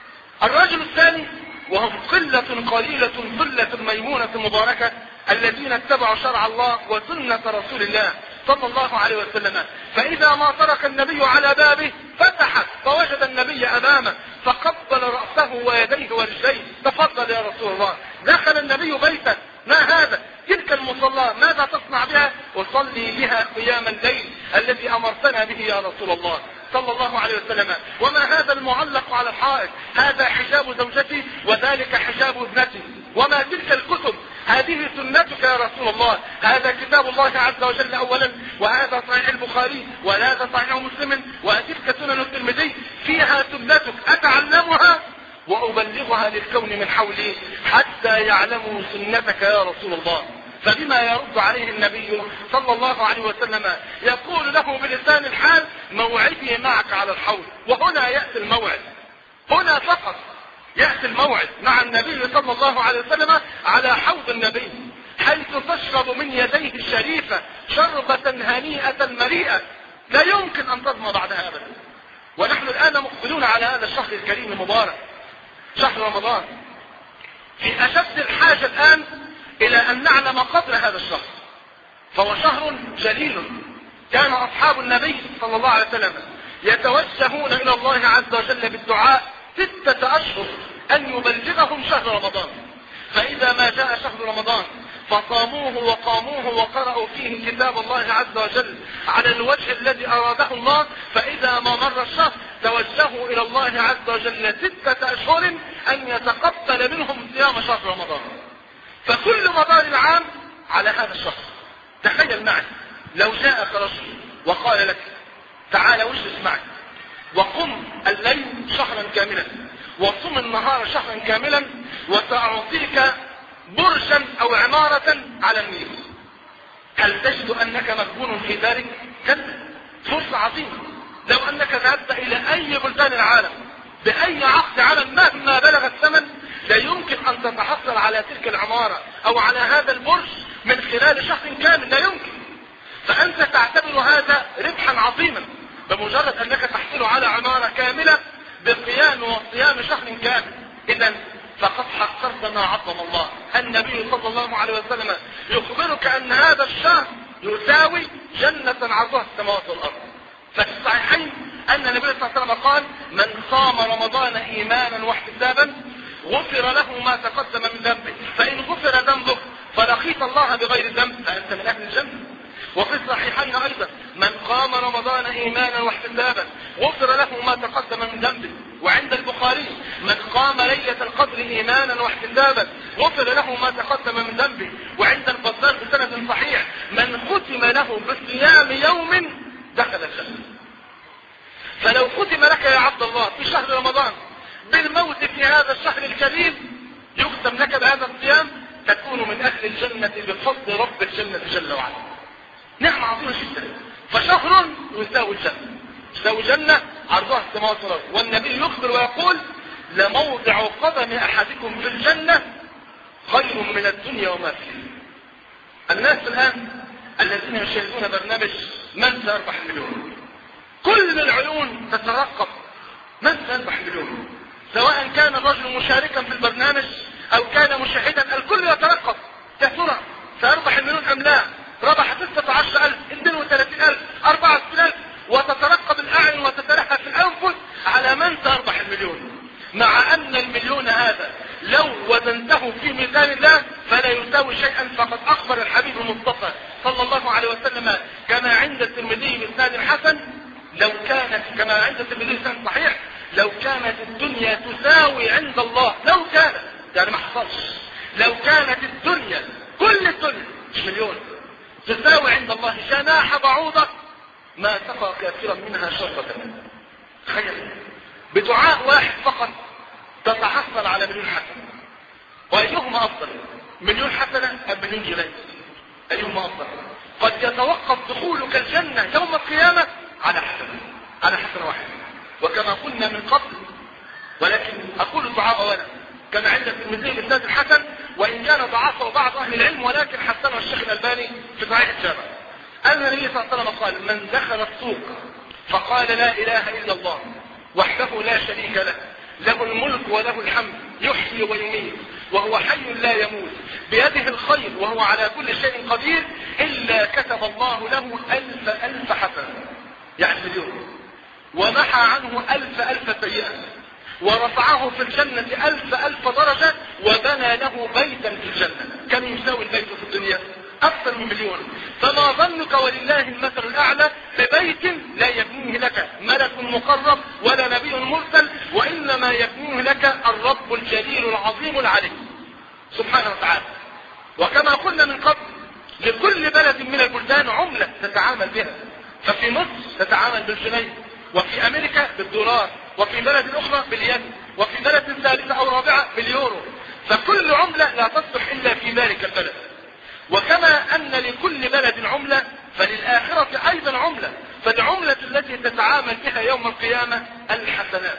الرجل الثاني، وهم قلة قليلة ثلة ميمونة مباركة، الذين اتبعوا شرع الله وسنة رسول الله صلى الله عليه وسلم. فإذا ما ترك النبي على بابه فتحت فوجد النبي أمامه فقبل رأسه ويديه ورجليه: تفضل يا رسول الله. دخل النبي بيتا: ما هذا؟ تلك المصلى ماذا تصنع بها؟ أصلي بها قيام الليل الذي أمرتنا به يا رسول الله صلى الله عليه وسلم. وما هذا المعلق على الحائط؟ هذا حجاب زوجتي وذلك حجاب ابنتي. وما تلك الكتب؟ هذه سنتك يا رسول الله. هذا كتاب الله عز وجل أولا، وهذا صحيح البخاري، وهذا صحيح مسلم، وتلك سنن الترمذي، فيها سنتك أتعلمها وأبلغها للكون من حولي حتى يعلموا سنتك يا رسول الله. فبما يرد عليه النبي صلى الله عليه وسلم؟ يقول له بلسان الحال: موعدي معك على الحوض. وهنا يأتي الموعد، هنا فقط يأتي الموعد مع النبي صلى الله عليه وسلم على حوض النبي، حيث تشرب من يديه الشريفة شربة هنيئة مريئة لا يمكن أن تضمى بعدها أبدا. ونحن الآن مقبلون على هذا الشهر الكريم المبارك، شهر رمضان، في أشد الحاجة الآن إلى أن نعلم قدر هذا الشهر، فهو شهر جليل. كان أصحاب النبي صلى الله عليه وسلم يتوجهون إلى الله عز وجل بالدعاء ستة أشهر أن يبلغهم شهر رمضان. فإذا ما جاء شهر رمضان فصاموه وقاموه وقرأوا فيه كتاب الله عز وجل على الوجه الذي أراده الله، فإذا ما مر الشهر توجهوا إلى الله عز وجل ستة أشهر أن يتقبل منهم صيام شهر رمضان. فكل مدار العام على هذا الشهر. تخيل معي لو جاءك رجل وقال لك: تعال واجلس معي وقم الليل شهرا كاملا وصم النهار شهرا كاملا وسأعطيك برجا أو عمارة على النيل. هل تجد أنك مغبون في ذلك؟ كلا، فرصة عظيمة. لو أنك ذهبت إلى أي بلدان العالم بأي عقد عمل مهما بلغ الثمن لا يمكن أن تتحصل على تلك العمارة أو على هذا البرج من خلال شهر كامل، لا يمكن. فأنت تعتبر هذا ربحا عظيما بمجرد أنك تحصل على عمارة كاملة بقيام وصيام شهر كامل. إذن فقد حقرت ما عظم الله. النبي صلى الله عليه وسلم يخبرك أن هذا الشهر يساوي جنة عرضها السماوات والأرض. ففي الصحيحين أن النبي صلى الله عليه وسلم قال: من صام رمضان إيمانا واحتسابا غفر له ما تقدم من ذنبه، فإن غفر ذنبه فلقيت الله بغير ذنب فأنت من أهل الجنة. وفي الصحيحين أيضا من قام رمضان إيمانا واحتسابا غفر له ما تقدم من ذنبه. وعند البخاري من قام ليلة القدر إيمانا واحتسابا غفر له ما تقدم من ذنبه. وعند البزار بسند صحيح من ختم له بصيام يوم دخل الجنة. فلو ختم لك يا عبد الله في شهر رمضان بالموت في هذا الشهر الكريم يختم لك بهذا الصيام تكون من أهل الجنة بفضل رب الجنة جل وعلا. نعمة عظيمة جدا. فشهر يساوي الجنة، يساوي جنة عرضها السماوات والأرض. والنبي يخبر ويقول لموضع قدم أحدكم في الجنة خير من الدنيا وما فيها. الناس الآن الذين يشاهدون برنامج من سيربح المليون كل العيون تترقب من سيربح المليون، سواء كان الرجل مشاركا في البرنامج أو كان مشاهدا، الكل يترقب يا ترى سيربح المليون أم لا. ربح ستة عشر ألف، اثنين وثلاثين ألف، أربعة وستين ألف، وتترقب الأعين وتتلهف الأنفس على من سيربح المليون، مع أن المليون هذا لو وزنته في ميزان الله فلا يساوي شيئا. فقد أخبر الحبيب المصطفى صلى الله عليه وسلم كما عند الترمذي بإسناد حسن لو كانت كما عند الترمذي بإسناد صحيح لو كانت الدنيا تساوي عند الله، لو كانت يعني ما حصلش، لو كانت الدنيا كل الدنيا مش مليون تساوي عند الله جناح بعوضة ما سقى كافرا منها شربة. تخيل بدعاء واحد فقط تتحصل على مليون حسنة. وأيهما أفضل، مليون حسنة أم مليون جنيه؟ أيهما أفضل؟ قد يتوقف دخولك الجنة يوم القيامة على حسنة، على حسنة واحدة. وكما قلنا من قبل، ولكن أقول الدعاء أولا كما عند الترمذي بإسناد الحسن، وإن كان ضعفه بعض أهل العلم ولكن حسنه الشيخ الألباني في صحيح الجامع. أن النبي صلى الله عليه وسلم قال من دخل السوق فقال لا إله إلا الله وحده لا شريك له له الملك وله الحمد يحيي ويميت وهو حي لا يموت بيده الخير وهو على كل شيء قدير إلا كتب الله له ألف ألف حسنة، يعني مليون، ومحى عنه ألف ألف سيئة، ورفعه في الجنة ألف ألف درجة، وبنى له بيتا في الجنة. كم يساوي البيت في الدنيا؟ أكثر من مليون. فما ظنك ولله المثل الأعلى ببيت لا يبنيه لك ملك مقرب ولا نبي مرسل، وإنما يبنيه لك الرب الجليل العظيم العليم سبحانه وتعالى. وكما قلنا من قبل لكل بلد من البلدان عملة تتعامل بها، ففي مصر تتعامل بالجنيه، وفي أمريكا بالدولار، وفي بلد أخرى بالين، وفي بلد ثالثة أو رابعة باليورو. فكل عملة لا تصلح إلا في ذلك البلد. وكما أن لكل بلد عملة فللآخرة أيضا عملة. فالعملة التي تتعامل بها يوم القيامة الحسنات.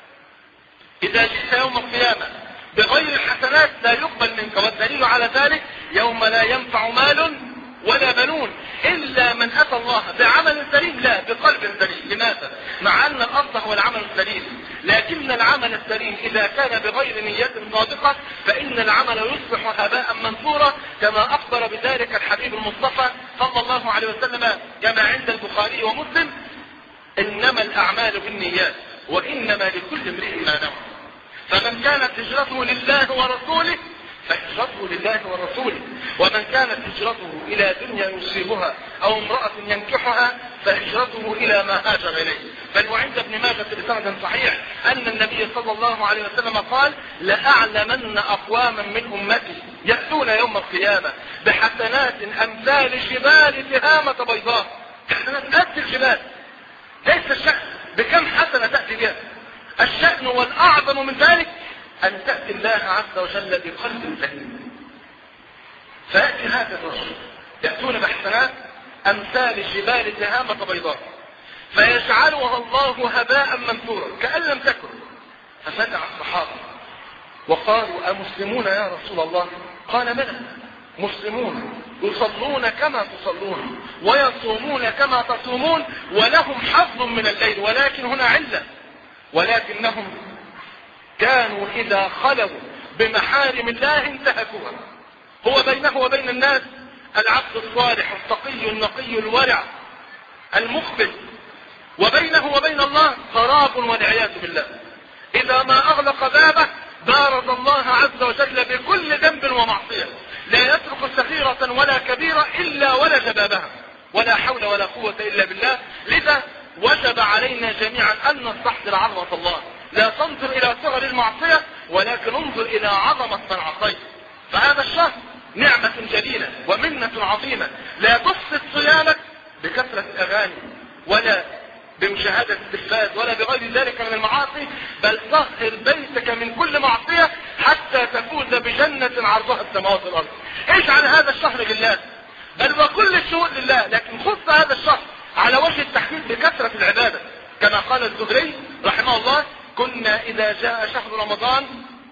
إذا جئت يوم القيامة بغير الحسنات لا يقبل منك. والدليل على ذلك يوم لا ينفع مال ولا بنون إلا من أتى الله بعمل سليم، لا بقلب سليم. لماذا؟ مع أن الأصل هو العمل السليم، لكن العمل السليم إذا كان بغير نية صادقة فإن العمل يصبح هباء منثورا، كما أخبر بذلك الحبيب المصطفى صلى الله عليه وسلم كما عند البخاري ومسلم إنما الأعمال بالنيات وإنما لكل امرئ ما نوى. فمن كانت هجرته لله ورسوله فهجرته لله ورسوله، ومن كانت هجرته إلى دنيا يصيبها أو امرأة ينكحها فهجرته إلى ما هاجر إليه. بل وعند ابن ماجه بسند صحيح أن النبي صلى الله عليه وسلم قال لأعلمن أقواما من أمتي يأتون يوم القيامة بحسنات أمثال جبال تهامة بيضاء. حسنات قد الجبال، ليس الشأن بكم حسنة تأتي بها، الشأن والأعظم من ذلك أن تأتي الله عز وجل بقلب سليم. فيأتي هذا الرجل يأتون بحسنات أمثال جبال تهامة بيضاء فيجعلها الله هباء منثورا كأن لم تكن. ففتح الصحابة وقالوا أمسلمون يا رسول الله؟ قال بلى، مسلمون يصلون كما تصلون ويصومون كما تصومون ولهم حظ من الليل، ولكن هنا علة، ولكنهم كانوا إذا خلوا بمحارم الله انتهكوها. هو بينه وبين الناس العبد الصالح التقي النقي الورع المخبت، وبينه وبين الله خراب والعياذ بالله. إذا ما أغلق بابه بارز الله عز وجل بكل ذنب ومعصية. لا يترك صغيرة ولا كبيرة إلا ولج بابها، ولا حول ولا قوة إلا بالله. لذا وجب علينا جميعا أن نستحضر عظمة الله، لا تنظر إلى صغر المعصية ولكن انظر إلى عظمة من عصيت. فهذا الشهر نعمة جليلة ومنة عظيمة، لا تفسد صيامك بكثرة الأغاني ولا بمشاهدة التلفاز ولا بغير ذلك من المعاصي، بل طهر بيتك من كل معصية حتى تفوز بجنة عرضها السماوات والأرض. اجعل هذا الشهر لله، بل وكل الشهور لله، لكن خص هذا الشهر على وجه التحديد بكثرة العبادة، كما قال الزهري رحمه الله: كنا إذا جاء شهر رمضان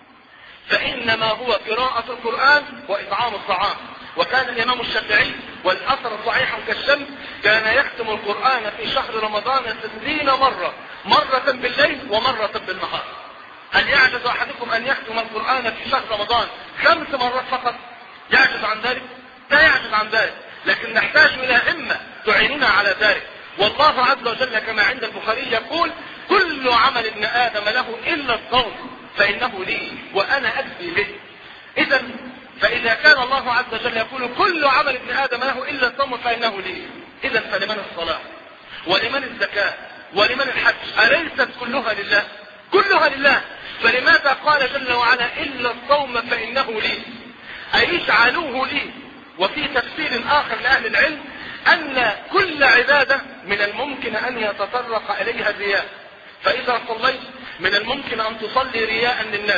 فإنما هو قراءة القرآن وإطعام الطعام. وكان الإمام الشافعي والأثر صحيح كالشمس كان يختم القرآن في شهر رمضان ستين مرة، مرة بالليل ومرة بالنهار. هل يعجز أحدكم أن يختم القرآن في شهر رمضان خمس مرات فقط؟ يعجز عن ذلك؟ لا يعجز عن ذلك، لكن نحتاج إلى همة تعيننا على ذلك. والله عز وجل كما عند البخاري يقول: كل عمل ابن آدم له إلا الصوم فإنه لي وأنا أجزي به. إذا فإذا كان الله عز وجل يقول كل عمل ابن آدم له إلا الصوم فإنه لي، إذا فلمن الصلاة ولمن الزكاة ولمن الحج؟ أليست كلها لله؟ كلها لله. فلماذا قال جل وعلا إلا الصوم فإنه لي؟ أي اجعلوه لي. وفي تفسير آخر لأهل العلم أن كل عبادة من الممكن أن يتطرق إليها الرياء، فإذا صليت من الممكن أن تصلي رياء للناس،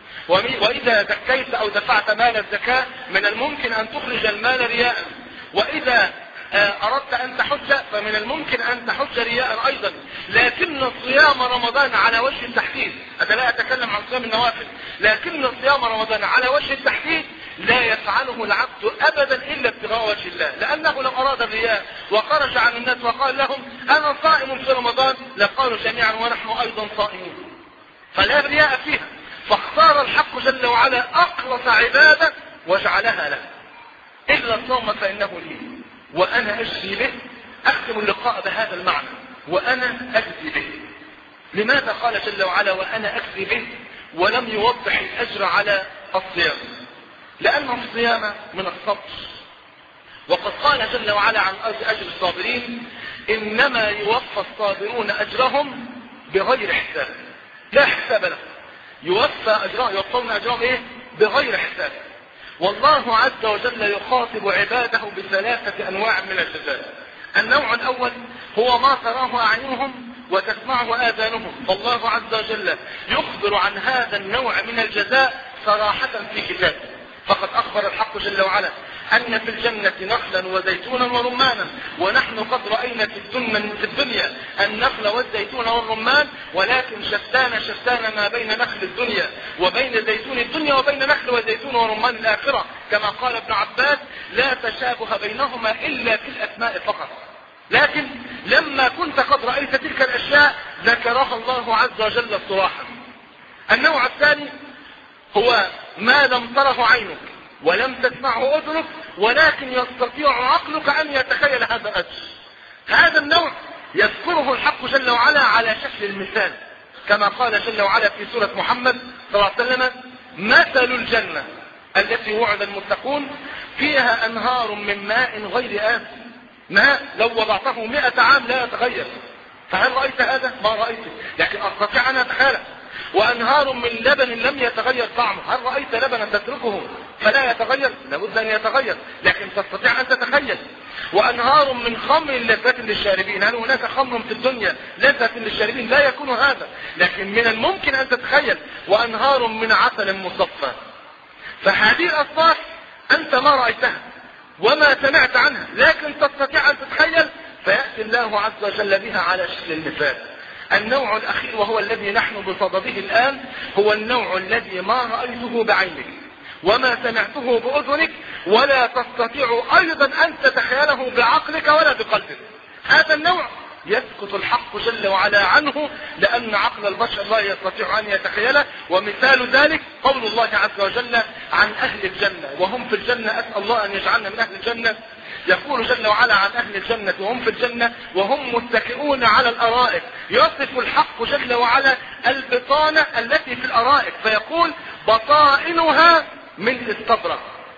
وإذا زكيت أو دفعت مال الزكاة من الممكن أن تخرج المال رياء، وإذا أردت أن تحج فمن الممكن أن تحج رياء أيضا. لكن صيام رمضان على وجه التحديد، أنا لا أتكلم عن صيام النوافل، لكن صيام رمضان على وجه التحديد لا يفعله العبد أبدا إلا ابتغاء وجه الله، لأنه لو أراد الرياء وخرج عن الناس وقال لهم أنا صائم في رمضان لقالوا جميعا ونحن أيضا صائمون، فلا رياء فيها. فاختار الحق جل وعلا أخلص عبادة وجعلها له. إلا الصوم فإنه لي وأنا أجزي به. أختم اللقاء بهذا المعنى: وأنا أجزي به. لماذا قال جل وعلا وأنا أجزي به ولم يوضح الأجر على الصيام؟ لأن الصيام من الصبر، وقد قال جل وعلا عن أجر الصابرين: إنما يوفى الصابرون أجرهم بغير حساب. لا حساب له، يوفى أجرهم، يوفون أجرهم إيه؟ بغير حساب. والله عز وجل يخاطب عباده بثلاثة أنواع من الجزاء. النوع الأول هو ما تراه أعينهم وتسمعه آذانهم، فالله عز وجل يخبر عن هذا النوع من الجزاء صراحة في كتابه. فقد أخبر الحق جل وعلا أن في الجنة نخلا وزيتونا ورمانا، ونحن قد رأينا في الدنيا النخل والزيتون والرمان، ولكن شتان شتان ما بين نخل الدنيا وبين زيتون الدنيا وبين نخل وزيتون ورمان الآخرة، كما قال ابن عباس: لا تشابه بينهما إلا في الأسماء فقط. لكن لما كنت قد رأيت تلك الأشياء ذكرها الله عز وجل صراحة. النوع الثاني هو ما لم تره عينك ولم تسمعه أذنك ولكن يستطيع عقلك أن يتخيل هذا الأجر. هذا النوع يذكره الحق جل وعلا على شكل المثال، كما قال جل وعلا في سورة محمد صلى الله عليه وسلم: مثل الجنة التي وعد المتقون فيها أنهار من ماء غير آسن. ماء لو وضعته مئة عام لا يتغير. فهل رأيت هذا؟ ما رأيته، لكن أستطيع أن أتخيله. وأنهار من لبن لم يتغير طعمه. هل رأيت لبنا تتركه فلا يتغير؟ لابد أن يتغير، لكن تستطيع أن تتخيل. وأنهار من خمر لذة للشاربين. هل هناك خمر في الدنيا لذة للشاربين؟ لا يكون هذا، لكن من الممكن أن تتخيل. وأنهار من عسل مصفى. فهذه الأصناف أنت ما رأيتها وما سمعت عنها، لكن تستطيع أن تتخيل، فيأتي الله عز وجل بها على شكل المثال. النوع الأخير وهو الذي نحن بصدده الآن هو النوع الذي ما رأيته بعينك وما سمعته بأذنك ولا تستطيع أيضا أن تتخيله بعقلك ولا بقلبك. هذا النوع يسكت الحق جل وعلا عنه، لأن عقل البشر لا يستطيع أن يتخيله. ومثال ذلك قول الله عز وجل عن أهل الجنة وهم في الجنة. أسأل الله أن يجعلنا من أهل الجنة. يقول جل وعلا عن أهل الجنة وهم في الجنة وهم متكئون على الأرائك. يصف الحق جل وعلا البطانة التي في الأرائك، فيقول: بطائنها من استبرق.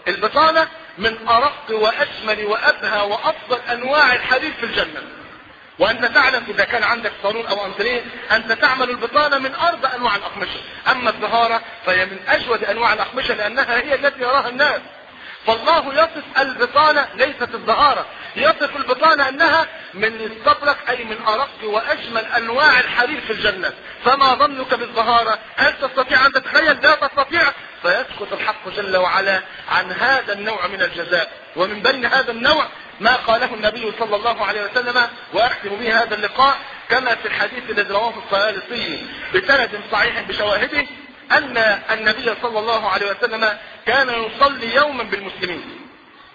البطانة من أرق وأجمل وأبهى وأفضل أنواع الحرير في الجنة. وأنت تعلم إذا كان عندك صالون أو أنتريه أنت تعمل البطانة من أرض أنواع الأقمشة. أما الزهارة فهي من أجود أنواع الأقمشة لأنها هي التي يراها الناس. فالله يصف البطانة ليست الزهارة، يصف البطانة أنها من الاستبرق أي من أرق وأجمل أنواع الحرير في الجنة. فما ظنك بالزهارة؟ هل تستطيع أن تتخيل؟ لا تستطيع. فيسكت الحق جل وعلا عن هذا النوع من الجزاء. ومن بين هذا النوع ما قاله النبي صلى الله عليه وسلم، وأختم به هذا اللقاء كما في الحديث الذي رواه الطيالسي بسند صحيح بشواهده، أن النبي صلى الله عليه وسلم كان يصلي يوما بالمسلمين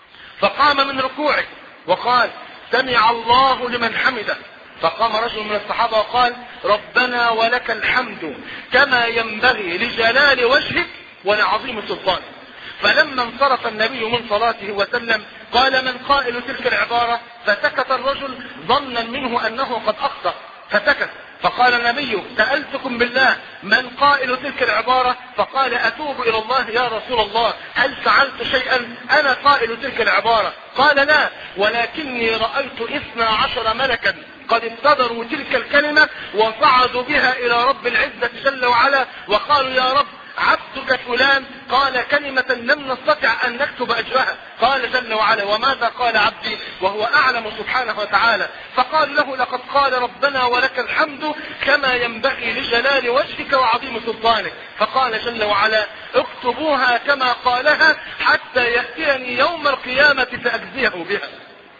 فقام من ركوعه وقال سمع الله لمن حمده، فقام رجل من الصحابة وقال ربنا ولك الحمد كما ينبغي لجلال وجهك ولعظيم سلطانك. فلما انصرف النبي من صلاته وسلم قال من قائل تلك العبارة؟ فسكت الرجل ظنا منه أنه قد أخطأ فسكت. فقال النبي سألتكم بالله من قائل تلك العبارة؟ فقال أتوب إلى الله يا رسول الله، هل فعلت شيئا أنا قائل تلك العبارة؟ قال لا، ولكني رأيت اثنا عشر ملكا قد ابتدروا تلك الكلمة وصعدوا بها إلى رب العزة جل وعلا وقالوا يا رب عبدك فلان قال كلمة لم نستطع أن نكتب أجرها. قال جل وعلا وماذا قال عبدي وهو أعلم سبحانه وتعالى؟ فقال له لقد قال ربنا ولك الحمد كما ينبغي لجلال وجهك وعظيم سلطانك. فقال جل وعلا اكتبوها كما قالها حتى يأتيني يوم القيامة فأجزيه بها.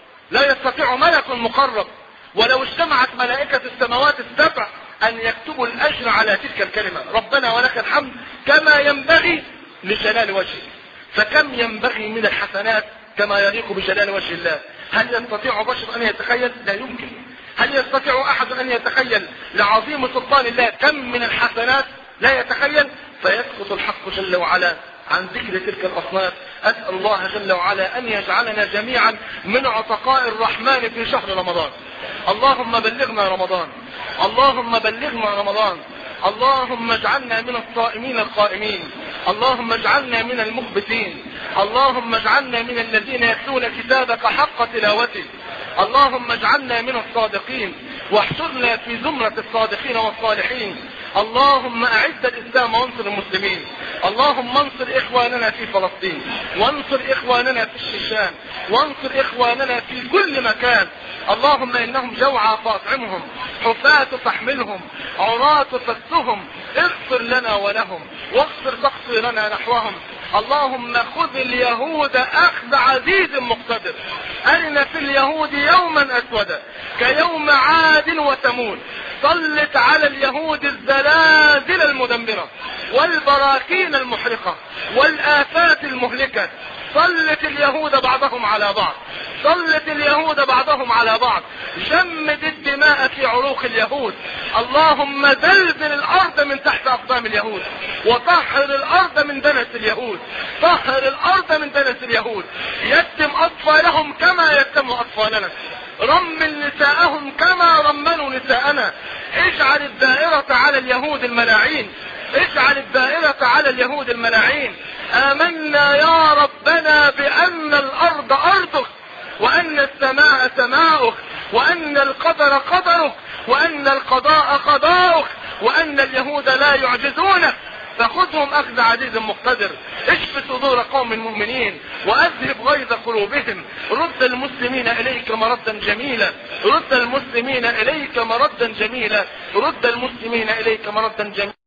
لا يستطيع ملك مقرب ولو اجتمعت ملائكة السماوات السبع أن يكتبوا الأجر على تلك الكلمة ربنا ولك الحمد كما ينبغي لجلال وجهك. فكم ينبغي من الحسنات كما يليق بجلال وجه الله. هل يستطيع بشر أن يتخيل؟ لا يمكن. هل يستطيع أحد أن يتخيل لعظيم سلطان الله كم من الحسنات؟ لا يتخيل. فيسقط الحق جل وعلا عن ذكر تلك الأصناف. أسأل الله جل وعلا أن يجعلنا جميعا من عتقاء الرحمن في شهر رمضان. اللهم بلغنا رمضان، اللهم بلغنا رمضان، اللهم اجعلنا من الصائمين القائمين، اللهم اجعلنا من المخبتين، اللهم اجعلنا من الذين يتلون كتابك حق تلاوته، اللهم اجعلنا من الصادقين واحشرنا في زمرة الصادقين والصالحين. اللهم اعز الاسلام وانصر المسلمين، اللهم انصر اخواننا في فلسطين، وانصر اخواننا في الشيشان، وانصر اخواننا في كل مكان. اللهم انهم جوعى فاطعمهم، حفاة فاحملهم، عراة فسهم، اغفر لنا ولهم واغفر تقصيرنا نحوهم. اللهم خذ اليهود اخذ عزيز مقتدر، ارنا في اليهود يوما اسودا كيوم عاد وثمود، سلط على اليهود الزلازل المدمرة والبراكين المحرقة والآفات المهلكة. سلط اليهود بعضهم على بعض، سلط اليهود بعضهم على بعض، جمد الدماء في عروق اليهود. اللهم زلزل الارض من تحت اقدام اليهود، وطهر الارض من دنس اليهود، طهر الارض من دنس اليهود. يتم اطفالهم كما يتم اطفالنا، رمل نساءهم كما رملوا نساءنا. اجعل الدائرة على اليهود الملاعين، اجعل الدائرة على اليهود الملاعين. آمنا يا ربنا بأن الأرض أرضك، وأن السماء سماؤك، وأن القدر قدرك، وأن القضاء قضاؤك، وأن اليهود لا يعجزونك. فخذهم أخذ عزيز مقتدر، اشف صدور قوم مؤمنين وأذهب غيظ قلوبهم. رد المسلمين إليك مردا جميلا، رد المسلمين إليك مردا جميلا، رد المسلمين إليك مردا جميلا.